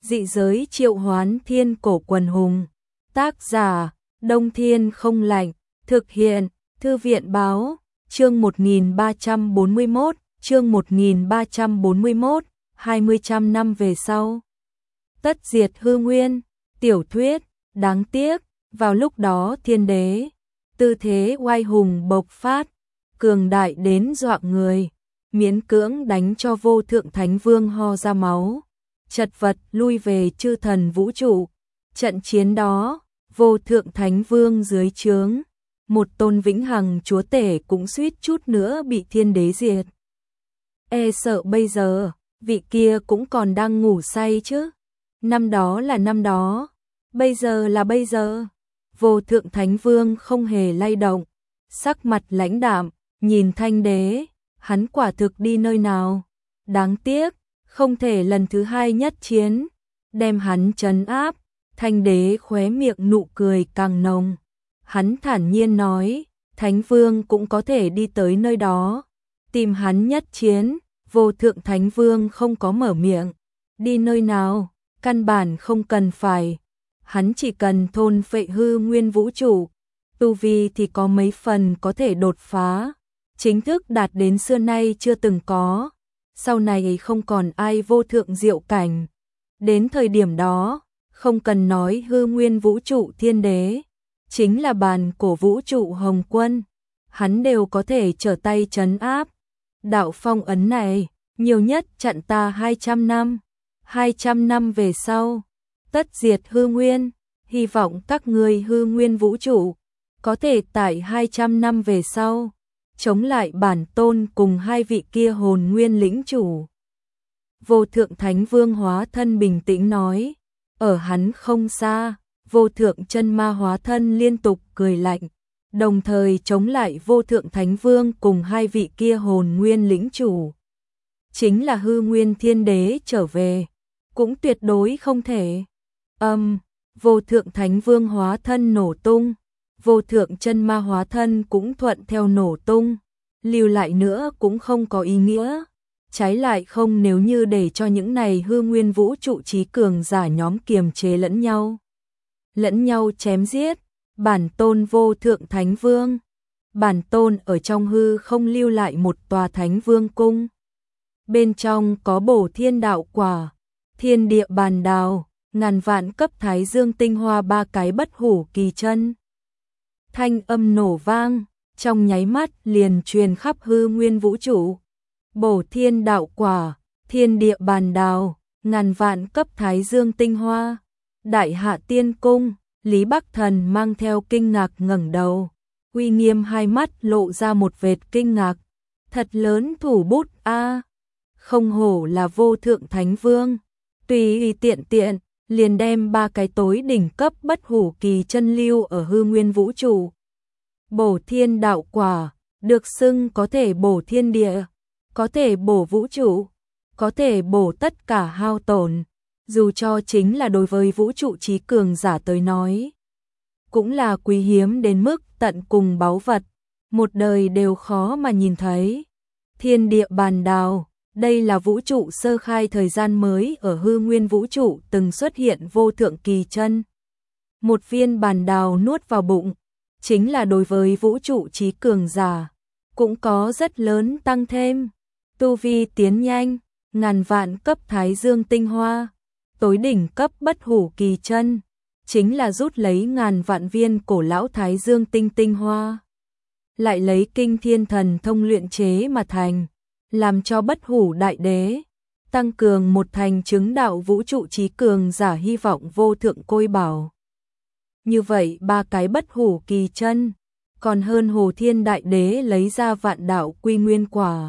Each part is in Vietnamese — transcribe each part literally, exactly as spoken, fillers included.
Dị giới triệu hoán thiên cổ quần hùng. Tác giả, Đông Thiên không lạnh. Thực hiện, Thư viện báo. Chương một nghìn ba trăm bốn mươi mốt, chương một nghìn ba trăm bốn mươi mốt, hai mươi trăm năm về sau. Tất diệt hư nguyên, tiểu thuyết, đáng tiếc, vào lúc đó thiên đế, tư thế oai hùng bộc phát, cường đại đến dọa người, miễn cưỡng đánh cho vô thượng thánh vương ho ra máu, chật vật lui về chư thần vũ trụ. Trận chiến đó, vô thượng thánh vương dưới trướng, một tôn vĩnh hằng chúa tể cũng suýt chút nữa bị thiên đế diệt. E sợ bây giờ, vị kia cũng còn đang ngủ say chứ. Năm đó là năm đó, bây giờ là bây giờ. Vô thượng thánh vương không hề lay động, sắc mặt lãnh đạm, nhìn thanh đế, hắn quả thực đi nơi nào. Đáng tiếc, không thể lần thứ hai nhất chiến, đem hắn trấn áp. Thanh đế khóe miệng nụ cười càng nồng. Hắn thản nhiên nói, thánh vương cũng có thể đi tới nơi đó, tìm hắn nhất chiến. Vô thượng thánh vương không có mở miệng, đi nơi nào, căn bản không cần phải. Hắn chỉ cần thôn phệ hư nguyên vũ trụ, tu vi thì có mấy phần có thể đột phá, chính thức đạt đến xưa nay chưa từng có. Sau này không còn ai vô thượng diệu cảnh. Đến thời điểm đó, không cần nói hư nguyên vũ trụ thiên đế, chính là bàn cổ vũ trụ hồng quân, hắn đều có thể trở tay trấn áp. Đạo phong ấn này, nhiều nhất chặn ta hai trăm năm. hai trăm năm về sau, tất diệt hư nguyên, hy vọng các ngươi hư nguyên vũ trụ có thể tại hai trăm năm về sau chống lại bản tôn cùng hai vị kia hồn nguyên lĩnh chủ. Vô thượng thánh vương hóa thân bình tĩnh nói, ở hắn không xa, vô thượng chân ma hóa thân liên tục cười lạnh, đồng thời chống lại vô thượng thánh vương cùng hai vị kia hồn nguyên lĩnh chủ. Chính là hư nguyên thiên đế trở về, cũng tuyệt đối không thể. Âm, um, vô thượng thánh vương hóa thân nổ tung, vô thượng chân ma hóa thân cũng thuận theo nổ tung, lưu lại nữa cũng không có ý nghĩa. Trái lại không, nếu như để cho những này hư nguyên vũ trụ trí cường giả nhóm kiềm chế lẫn nhau, lẫn nhau chém giết, bản tôn vô thượng thánh vương, bản tôn ở trong hư không lưu lại một tòa thánh vương cung. Bên trong có bổ thiên đạo quả, thiên địa bàn đào, ngàn vạn cấp thái dương tinh hoa ba cái bất hủ kỳ chân. Thanh âm nổ vang, trong nháy mắt liền truyền khắp hư nguyên vũ trụ. Bổ thiên đạo quả, thiên địa bàn đào, ngàn vạn cấp thái dương tinh hoa. Đại hạ tiên cung, Lý Bắc Thần mang theo kinh ngạc ngẩng đầu, uy nghiêm hai mắt lộ ra một vệt kinh ngạc. Thật lớn thủ bút a, à, không hổ là vô thượng thánh vương, tùy ý tiện tiện liền đem ba cái tối đỉnh cấp bất hủ kỳ chân lưu ở hư nguyên vũ trụ. Bổ thiên đạo quả, được xưng có thể bổ thiên địa, có thể bổ vũ trụ, có thể bổ tất cả hao tổn, dù cho chính là đối với vũ trụ trí cường giả tới nói, cũng là quý hiếm đến mức tận cùng báu vật, một đời đều khó mà nhìn thấy. Thiên địa bàn đào, đây là vũ trụ sơ khai thời gian mới ở hư nguyên vũ trụ từng xuất hiện vô thượng kỳ chân. Một viên bàn đào nuốt vào bụng, chính là đối với vũ trụ trí cường giả, cũng có rất lớn tăng thêm. Tu vi tiến nhanh, ngàn vạn cấp thái dương tinh hoa, tối đỉnh cấp bất hủ kỳ chân, chính là rút lấy ngàn vạn viên cổ lão thái dương tinh tinh hoa, lại lấy kinh thiên thần thông luyện chế mà thành, làm cho bất hủ đại đế, tăng cường một thành chứng đạo vũ trụ trí cường giả hy vọng vô thượng côi bảo. Như vậy ba cái bất hủ kỳ chân, còn hơn Hồ Thiên Đại Đế lấy ra vạn đạo quy nguyên quả.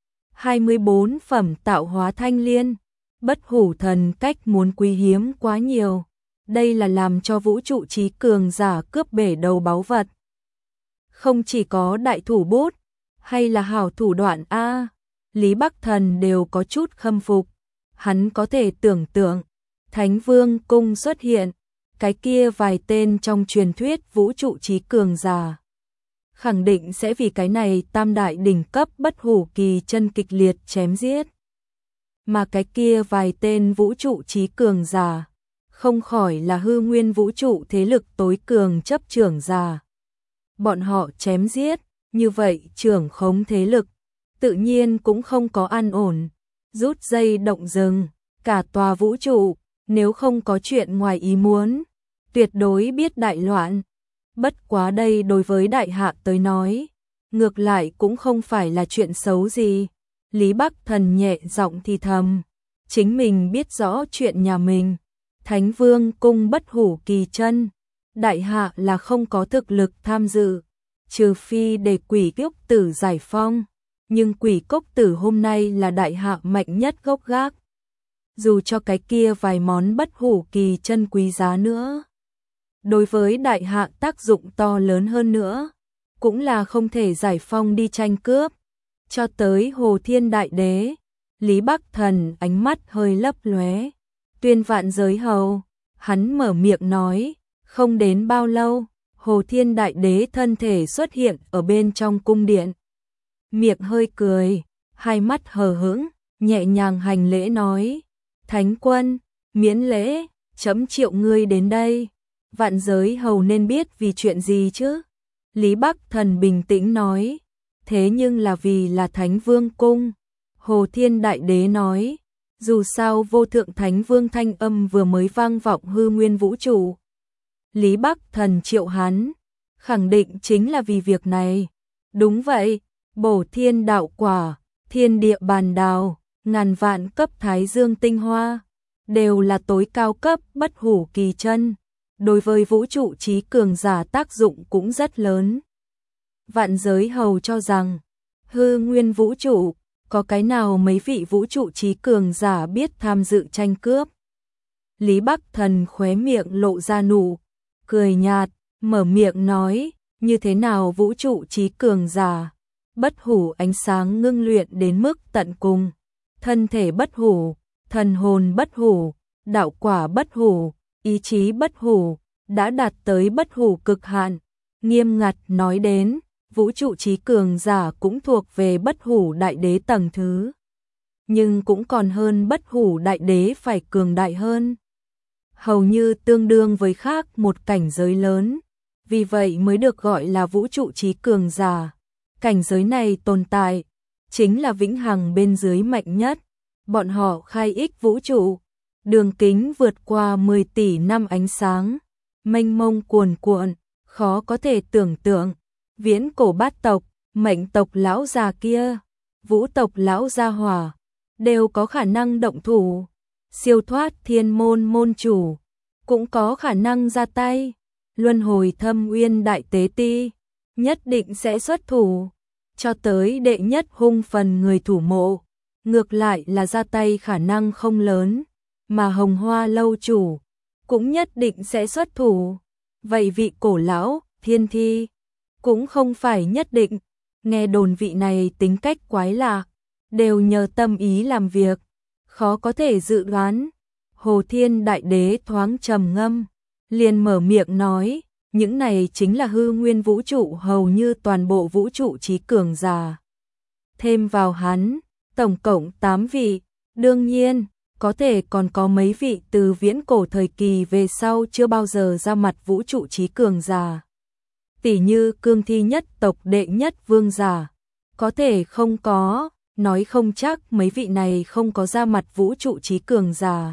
hai mươi bốn phẩm tạo hóa thanh liên, bất hủ thần cách muốn quý hiếm quá nhiều. Đây là làm cho vũ trụ trí cường giả cướp bể đầu báu vật. Không chỉ có đại thủ bút, hay là hảo thủ đoạn A, Lý Bắc Thần đều có chút khâm phục. Hắn có thể tưởng tượng, Thánh Vương Cung xuất hiện, cái kia vài tên trong truyền thuyết vũ trụ trí cường giả, khẳng định sẽ vì cái này tam đại đỉnh cấp bất hủ kỳ chân kịch liệt chém giết. mà cái kia vài tên vũ trụ trí cường giả, không khỏi là hư nguyên vũ trụ thế lực tối cường chấp trưởng giả. Bọn họ chém giết, như vậy trưởng khống thế lực, tự nhiên cũng không có an ổn, rút dây động rừng, cả tòa vũ trụ, nếu không có chuyện ngoài ý muốn, tuyệt đối biết đại loạn. Bất quá đây đối với đại hạ tới nói, ngược lại cũng không phải là chuyện xấu gì. Lý Bắc Thần nhẹ giọng thì thầm, chính mình biết rõ chuyện nhà mình, Thánh Vương cung bất hủ kỳ chân, đại hạ là không có thực lực tham dự, trừ phi để quỷ cốc tử giải phong, nhưng quỷ cốc tử hôm nay là đại hạ mạnh nhất gốc gác. Dù cho cái kia vài món bất hủ kỳ chân quý giá nữa, đối với đại hạ tác dụng to lớn hơn nữa, cũng là không thể giải phong đi tranh cướp. Cho tới Hồ Thiên Đại Đế, Lý Bắc Thần ánh mắt hơi lấp lóe, tuyên vạn giới hầu, hắn mở miệng nói, không đến bao lâu, Hồ Thiên Đại Đế thân thể xuất hiện ở bên trong cung điện. Miệng hơi cười, hai mắt hờ hững, nhẹ nhàng hành lễ nói, Thánh Quân, miễn lễ, chấm triệu ngươi đến đây. Vạn giới hầu nên biết vì chuyện gì chứ? Lý Bắc Thần bình tĩnh nói, thế nhưng là vì là Thánh Vương cung. Hồ Thiên Đại Đế nói, dù sao vô thượng Thánh Vương thanh âm vừa mới vang vọng hư nguyên vũ trụ. Lý Bắc Thần triệu hắn, khẳng định chính là vì việc này. Đúng vậy, bổ thiên đạo quả, thiên địa bàn đào, ngàn vạn cấp thái dương tinh hoa, đều là tối cao cấp bất hủ kỳ chân. Đối với vũ trụ trí cường giả tác dụng cũng rất lớn. Vạn giới hầu cho rằng, hư nguyên vũ trụ, có cái nào mấy vị vũ trụ trí cường giả biết tham dự tranh cướp. Lý Bắc Thần khóe miệng lộ ra nụ cười nhạt, mở miệng nói, như thế nào vũ trụ trí cường giả, bất hủ ánh sáng ngưng luyện đến mức tận cùng, thân thể bất hủ, thần hồn bất hủ, đạo quả bất hủ, ý chí bất hủ, đã đạt tới bất hủ cực hạn. Nghiêm ngặt nói đến, vũ trụ trí cường giả cũng thuộc về bất hủ đại đế tầng thứ, nhưng cũng còn hơn bất hủ đại đế phải cường đại hơn, hầu như tương đương với khác một cảnh giới lớn, vì vậy mới được gọi là vũ trụ trí cường giả. Cảnh giới này tồn tại, chính là vĩnh hằng bên dưới mạnh nhất, bọn họ khai ích vũ trụ, đường kính vượt qua mười tỷ năm ánh sáng, mênh mông cuồn cuộn, khó có thể tưởng tượng. Viễn cổ bát tộc, mệnh tộc lão già kia, vũ tộc lão gia hỏa, đều có khả năng động thủ. Siêu thoát thiên môn môn chủ, cũng có khả năng ra tay. Luân hồi thâm uyên đại tế ti, nhất định sẽ xuất thủ. Cho tới đệ nhất hung phần người thủ mộ, ngược lại là ra tay khả năng không lớn. Mà hồng hoa lâu chủ, cũng nhất định sẽ xuất thủ. Vậy vị cổ lão, thiên thi, cũng không phải nhất định. Nghe đồn vị này tính cách quái lạ, đều nhờ tâm ý làm việc, khó có thể dự đoán. Hồ Thiên Đại Đế thoáng trầm ngâm, liền mở miệng nói, những này chính là hư nguyên vũ trụ hầu như toàn bộ vũ trụ trí cường giả. Thêm vào hắn, tổng cộng tám vị, đương nhiên, có thể còn có mấy vị từ viễn cổ thời kỳ về sau chưa bao giờ ra mặt vũ trụ trí cường giả. Tỷ như cương thi nhất tộc đệ nhất vương giả, có thể không có, nói không chắc mấy vị này không có ra mặt vũ trụ trí cường giả.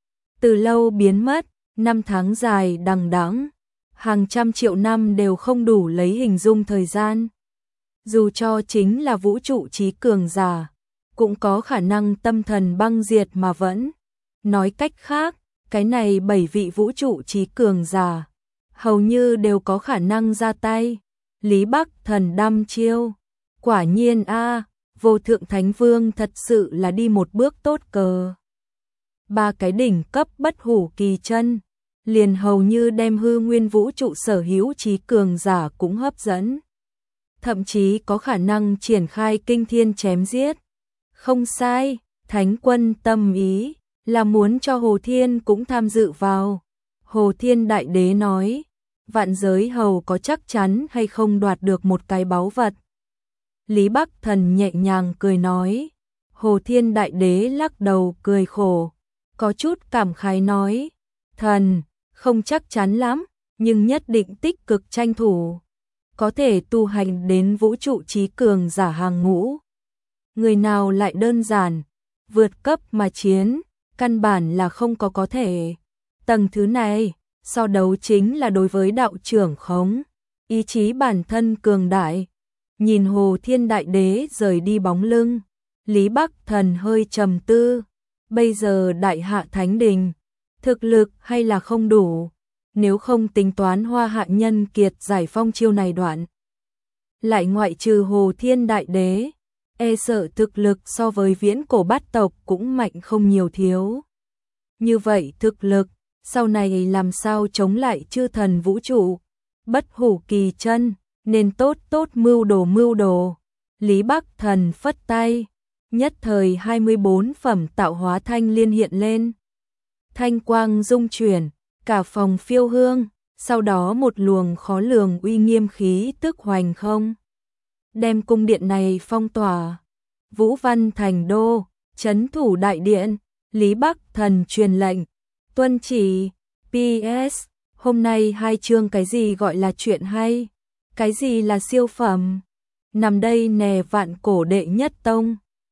Từ lâu biến mất, năm tháng dài đằng đẵng, hàng trăm triệu năm đều không đủ lấy hình dung thời gian. Dù cho chính là vũ trụ trí cường giả, cũng có khả năng tâm thần băng diệt mà vẫn. Nói cách khác, cái này bảy vị vũ trụ trí cường giả, hầu như đều có khả năng ra tay. Lý Bắc Thần đăm chiêu, quả nhiên a, vô thượng Thánh Vương thật sự là đi một bước tốt cờ. Ba cái đỉnh cấp bất hủ kỳ chân, liền hầu như đem hư nguyên vũ trụ sở hữu trí cường giả cũng hấp dẫn. Thậm chí có khả năng triển khai kinh thiên chém giết. Không sai, Thánh Quân tâm ý là muốn cho Hồ Thiên cũng tham dự vào. Hồ Thiên Đại Đế nói, vạn giới hầu có chắc chắn hay không đoạt được một cái báu vật. Lý Bắc Thần nhẹ nhàng cười nói, Hồ Thiên Đại Đế lắc đầu cười khổ, có chút cảm khái nói, thần, không chắc chắn lắm, nhưng nhất định tích cực tranh thủ, có thể tu hành đến vũ trụ trí cường giả hàng ngũ. Người nào lại đơn giản, vượt cấp mà chiến, căn bản là không có có thể. Tầng thứ này, so đấu chính là đối với đạo trưởng khống, ý chí bản thân cường đại. Nhìn Hồ Thiên Đại Đế rời đi bóng lưng, Lý Bắc Thần hơi trầm tư, bây giờ Đại Hạ Thánh Đình, thực lực hay là không đủ, nếu không tính toán Hoa Hạ Nhân Kiệt giải phong chiêu này đoạn. Lại ngoại trừ Hồ Thiên Đại Đế, e sợ thực lực so với viễn cổ bát tộc cũng mạnh không nhiều thiếu. Như vậy thực lực, sau này làm sao chống lại chư thần vũ trụ, bất hủ kỳ chân, nên tốt tốt mưu đồ mưu đồ. Lý Bắc Thần phất tay, nhất thời hai mươi bốn phẩm tạo hóa thanh liên hiện lên. Thanh quang dung chuyển, cả phòng phiêu hương, sau đó một luồng khó lường uy nghiêm khí tức hoành không. Đem cung điện này phong tỏa. Vũ Văn Thành Đô, trấn thủ đại điện, Lý Bắc Thần truyền lệnh, tuân chỉ, pê ét, hôm nay hai chương cái gì gọi là chuyện hay, cái gì là siêu phẩm, nằm đây nè vạn cổ đệ nhất tông.